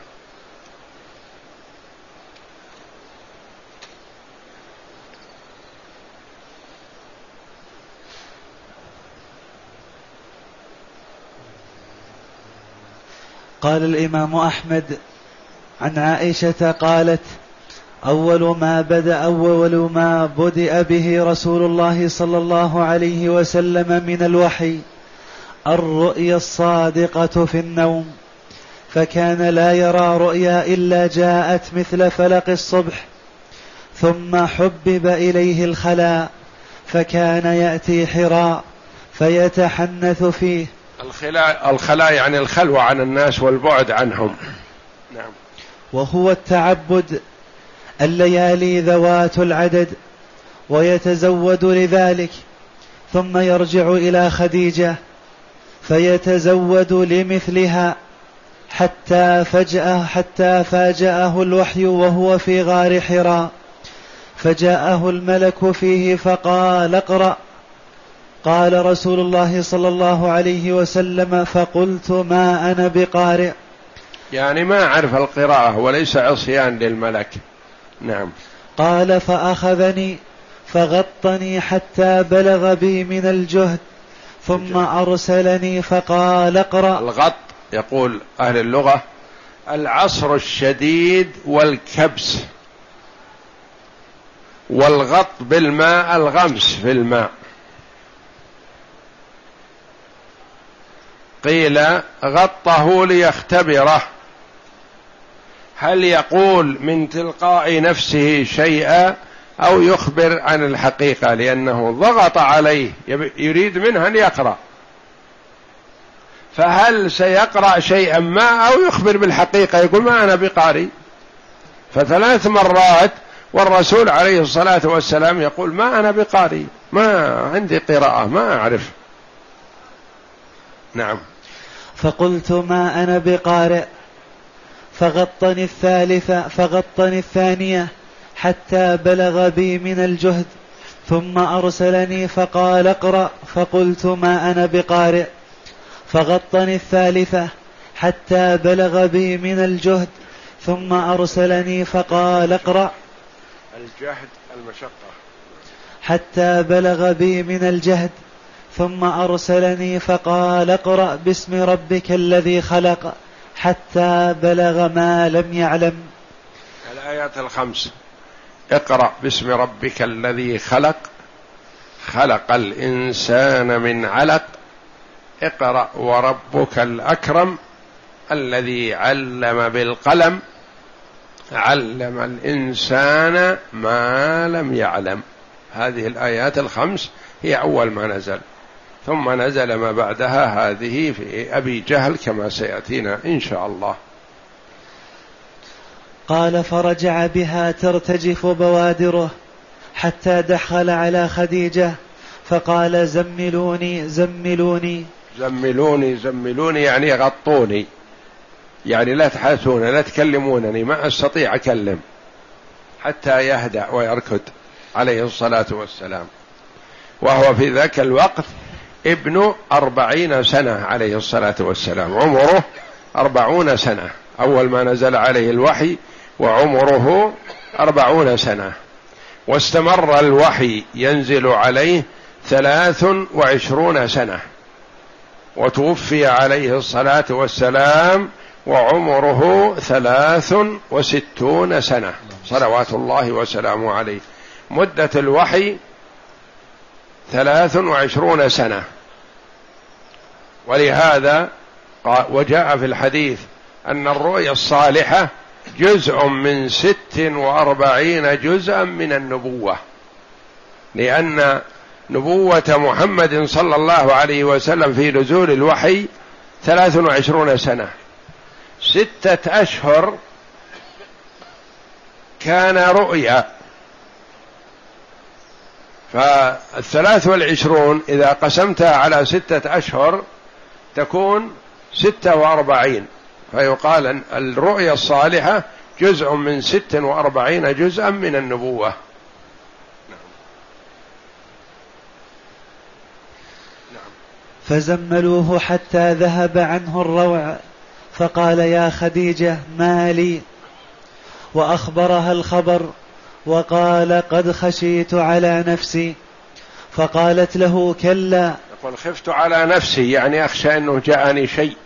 قال الإمام أحمد عن عائشة قالت: أول ما بدأ أول ما بدأ به رسول الله صلى الله عليه وسلم من الوحي الرؤيا الصادقة في النوم، فكان لا يرى رؤيا إلا جاءت مثل فلق الصبح، ثم حبب إليه الخلاء فكان يأتي حراء فيتحنث فيه. الخلاء الخلاء يعني الخلوة عن الناس والبعد عنهم. نعم. وهو التعبد الليالي ذوات العدد، ويتزود لذلك، ثم يرجع إلى خديجة فيتزود لمثلها حتى فجأة حتى فاجأه الوحي وهو في غار حراء، فجاءه الملك فيه فقال: اقرأ. قال رسول الله صلى الله عليه وسلم: فقلت: ما أنا بقارئ. يعني ما أعرف القراءة وليس عصيان للملك. نعم. قال: فأخذني فغطني حتى بلغ بي من الجهد، ثم أرسلني فقال: اقرأ. الغط يقول أهل اللغة العصر الشديد والكبس، والغط بالماء الغمس في الماء. قيل غطه ليختبره هل يقول من تلقاء نفسه شيئا أو يخبر عن الحقيقة، لأنه ضغط عليه يريد منه أن يقرأ، فهل سيقرأ شيئا ما أو يخبر بالحقيقة يقول ما أنا بقارئ. فثلاث مرات والرسول عليه الصلاة والسلام يقول ما أنا بقارئ، ما عندي قراءة، ما أعرف. نعم. فقلت: ما أنا بقارئ. فغطني الثالثة فغطني الثانية حتى بلغ بي من الجهد، ثم أرسلني فقال: اقرأ. فقلت: ما أنا بقارئ. فغطني الثالثة حتى بلغ بي من الجهد، ثم أرسلني فقال: اقرأ. الجهد المشقة. حتى بلغ بي من الجهد، ثم أرسلني فقال: اقرأ باسم ربك الذي خلق، حتى بلغ ما لم يعلم. الآيات الخمس: اقرأ باسم ربك الذي خلق، خلق الإنسان من علق، اقرأ وربك الأكرم الذي علم بالقلم، علم الإنسان ما لم يعلم. هذه الآيات الخمس هي أول ما نزل، ثم نزل ما بعدها هذه في أبي جهل كما سيأتينا إن شاء الله. قال: فرجع بها ترتجف بوادره حتى دخل على خديجة فقال: زملوني زملوني زملوني زملوني يعني غطوني، يعني لا تحاسون لا تكلمونني، ما أستطيع أكلم، حتى يهدأ ويركض عليه الصلاة والسلام. وهو في ذاك الوقت ابن أربعين سنة عليه الصلاة والسلام، عمره أربعون سنة أول ما نزل عليه الوحي، وعمره أربعون سنة، واستمر الوحي ينزل عليه ثلاث وعشرون سنة، وتوفي عليه الصلاة والسلام وعمره ثلاث وستون سنة صلوات الله وسلامه عليه. مدة الوحي ثلاث وعشرون سنة. ولهذا وجاء في الحديث أن الرؤيا الصالحة جزء من ست وأربعين جزءا من النبوة، لأن نبوة محمد صلى الله عليه وسلم في نزول الوحي ثلاث وعشرون سنة، ستة أشهر كان رؤيا، فالثلاث والعشرون إذا قسمتها على ستة أشهر تكون ستة وأربعين، فيقال أن الرؤيا الصالحة جزء من ست وأربعين جزءا من النبوة. فزملوه حتى ذهب عنه الروع، فقال يا خديجة ما لي، وأخبرها الخبر، وقال قد خشيت على نفسي. فقالت له كلا. يقول خفت على نفسي يعني أخشى أنه جاءني شيء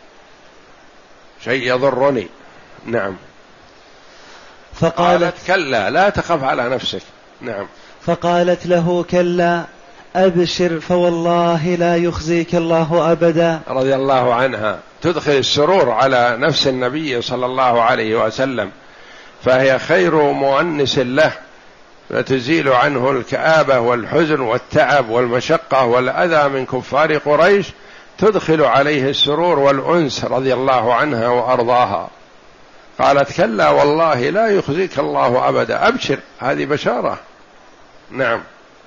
شيء يضرني. نعم. فقالت كلا لا تخف على نفسك. نعم. فقالت له كلا أبشر فوالله لا يخزيك الله أبدا. رضي الله عنها تدخل السرور على نفس النبي صلى الله عليه وسلم، فهي خير مؤنس له، فتزيل عنه الكآبة والحزن والتعب والمشقة والأذى من كفار قريش، تدخل عليه السرور والأنس رضي الله عنها وأرضاها. قالت كلا والله لا يخزيك الله أبدا، أبشر، هذه بشارة. نعم.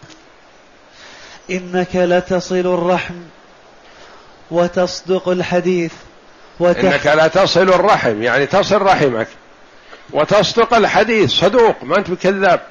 إنك لتصل الرحم وتصدق الحديث وتح... إنك لتصل الرحم يعني تصل رحمك، وتصدق الحديث صدوق ما أنت كذاب،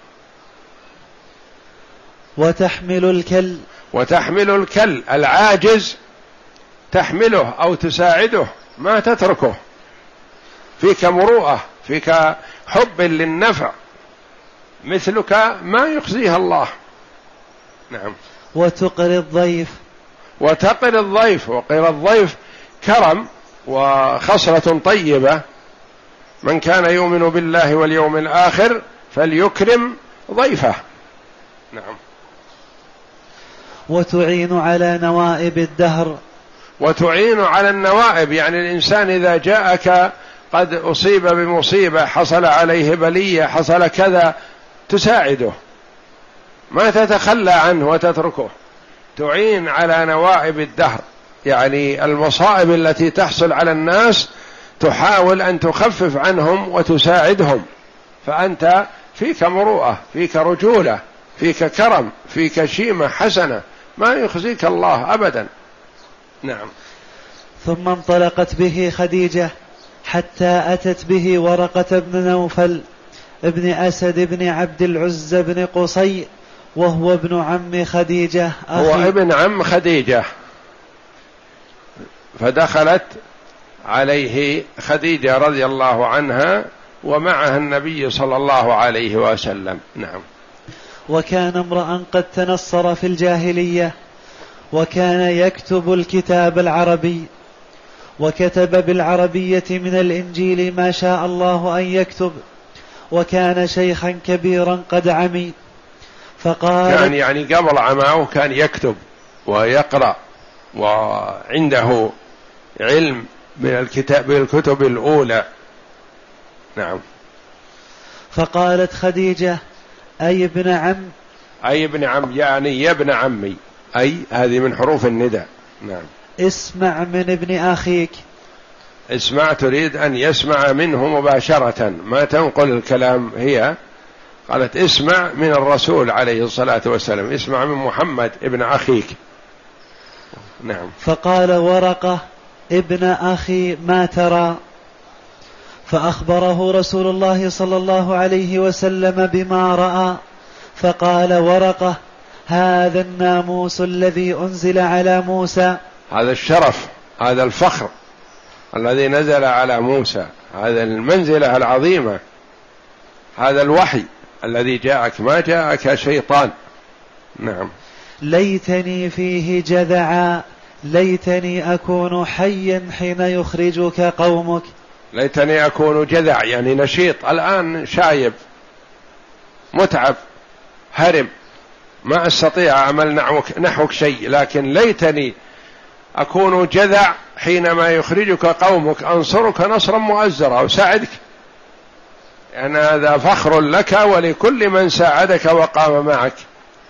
وتحمل الكل وتحمل الكل العاجز تحمله أو تساعده ما تتركه، فيك مروءة، فيك حب للنفع، مثلك ما يخزيها الله. نعم. وتقر الضيف، وتقر الضيف، وقر الضيف كرم وخصلة طيبة، من كان يؤمن بالله واليوم الآخر فليكرم ضيفه. نعم. وتعين على نوائب الدهر، وتعين على النوائب يعني الإنسان إذا جاءك قد أصيب بمصيبة، حصل عليه بلية، حصل كذا، تساعده، ما تتخلى عنه وتتركه، تعين على نوائب الدهر يعني المصائب التي تحصل على الناس تحاول أن تخفف عنهم وتساعدهم، فأنت فيك مروءة، فيك رجولة، فيك كرم، فيك شيمة حسنة، ما يخزيك الله أبدا. نعم. ثم انطلقت به خديجة حتى أتت به ورقة بن نوفل ابن أسد بن عبد العزى بن قصي، وهو ابن عم خديجة، هو ابن عم خديجة. فدخلت عليه خديجة رضي الله عنها ومعها النبي صلى الله عليه وسلم. نعم. وكان امرأ قد تنصر في الجاهلية، وكان يكتب الكتاب العربي، وكتب بالعربية من الإنجيل ما شاء الله أن يكتب، وكان شيخا كبيرا قد عمي. فقال كان يعني قبل عماه كان يكتب ويقرأ، وعنده علم من الكتاب بالكتب الأولى. نعم. فقالت خديجة أي ابن عم، أي ابن عم يعني يا ابن عمي، أي هذه من حروف النداء. نعم. اسمع من ابن أخيك، اسمع تريد أن يسمع منه مباشرة، ما تنقل الكلام هي، قالت اسمع من الرسول عليه الصلاة والسلام، اسمع من محمد ابن أخيك. نعم. فقال ورقة ابن أخي ما ترى، فأخبره رسول الله صلى الله عليه وسلم بما رأى، فقال ورقة هذا الناموس الذي أنزل على موسى، هذا الشرف، هذا الفخر الذي نزل على موسى، هذا المنزلة العظيمة، هذا الوحي الذي جاءك، ما جاءك شيطان. نعم. ليتني فيه جذعا، ليتني أكون حيا حين يخرجك قومك. ليتني أكون جذع يعني نشيط، الآن شايب متعب هرم، ما أستطيع أعمل نحوك, نحوك شيء، لكن ليتني أكون جذع حينما يخرجك قومك، أنصرك نصرا مؤزرا وساعدك، يعني هذا فخر لك ولكل من ساعدك وقام معك.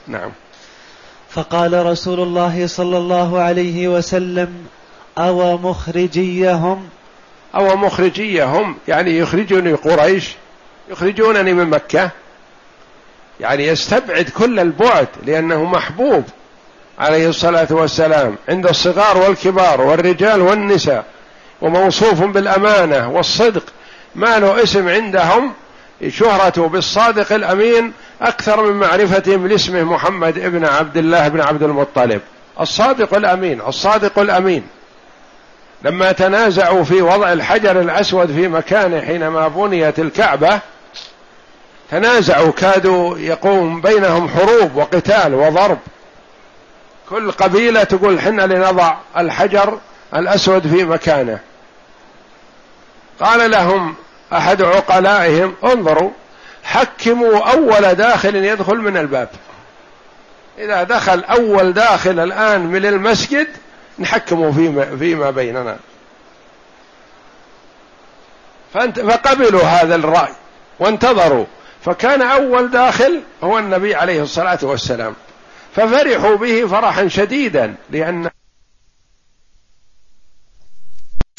نعم. فقال رسول الله صلى الله عليه وسلم: أو مخرجيهم أو مخرجيهم يعني يخرجوني قريش، يخرجونني من مكة، يعني يستبعد كل البعد، لأنه محبوب عليه الصلاة والسلام عند الصغار والكبار والرجال والنساء، وموصوف بالأمانة والصدق، ما له اسم عندهم شهرته بالصادق الأمين أكثر من معرفتهم لاسمه محمد ابن عبد الله بن عبد المطلب، الصادق الأمين الصادق الأمين. لما تنازعوا في وضع الحجر الأسود في مكانه حينما بنيت الكعبة، تنازعوا كادوا يقوم بينهم حروب وقتال وضرب، كل قبيلة تقول حنا لنضع الحجر الأسود في مكانه. قال لهم أحد عقلائهم: انظروا، حكموا أول داخل يدخل من الباب، إذا دخل أول داخل الآن من المسجد نحكموا فيما, فيما بيننا. فقبلوا هذا الرأي وانتظروا، فكان أول داخل هو النبي عليه الصلاة والسلام، ففرحوا به فرحا شديدا، لأن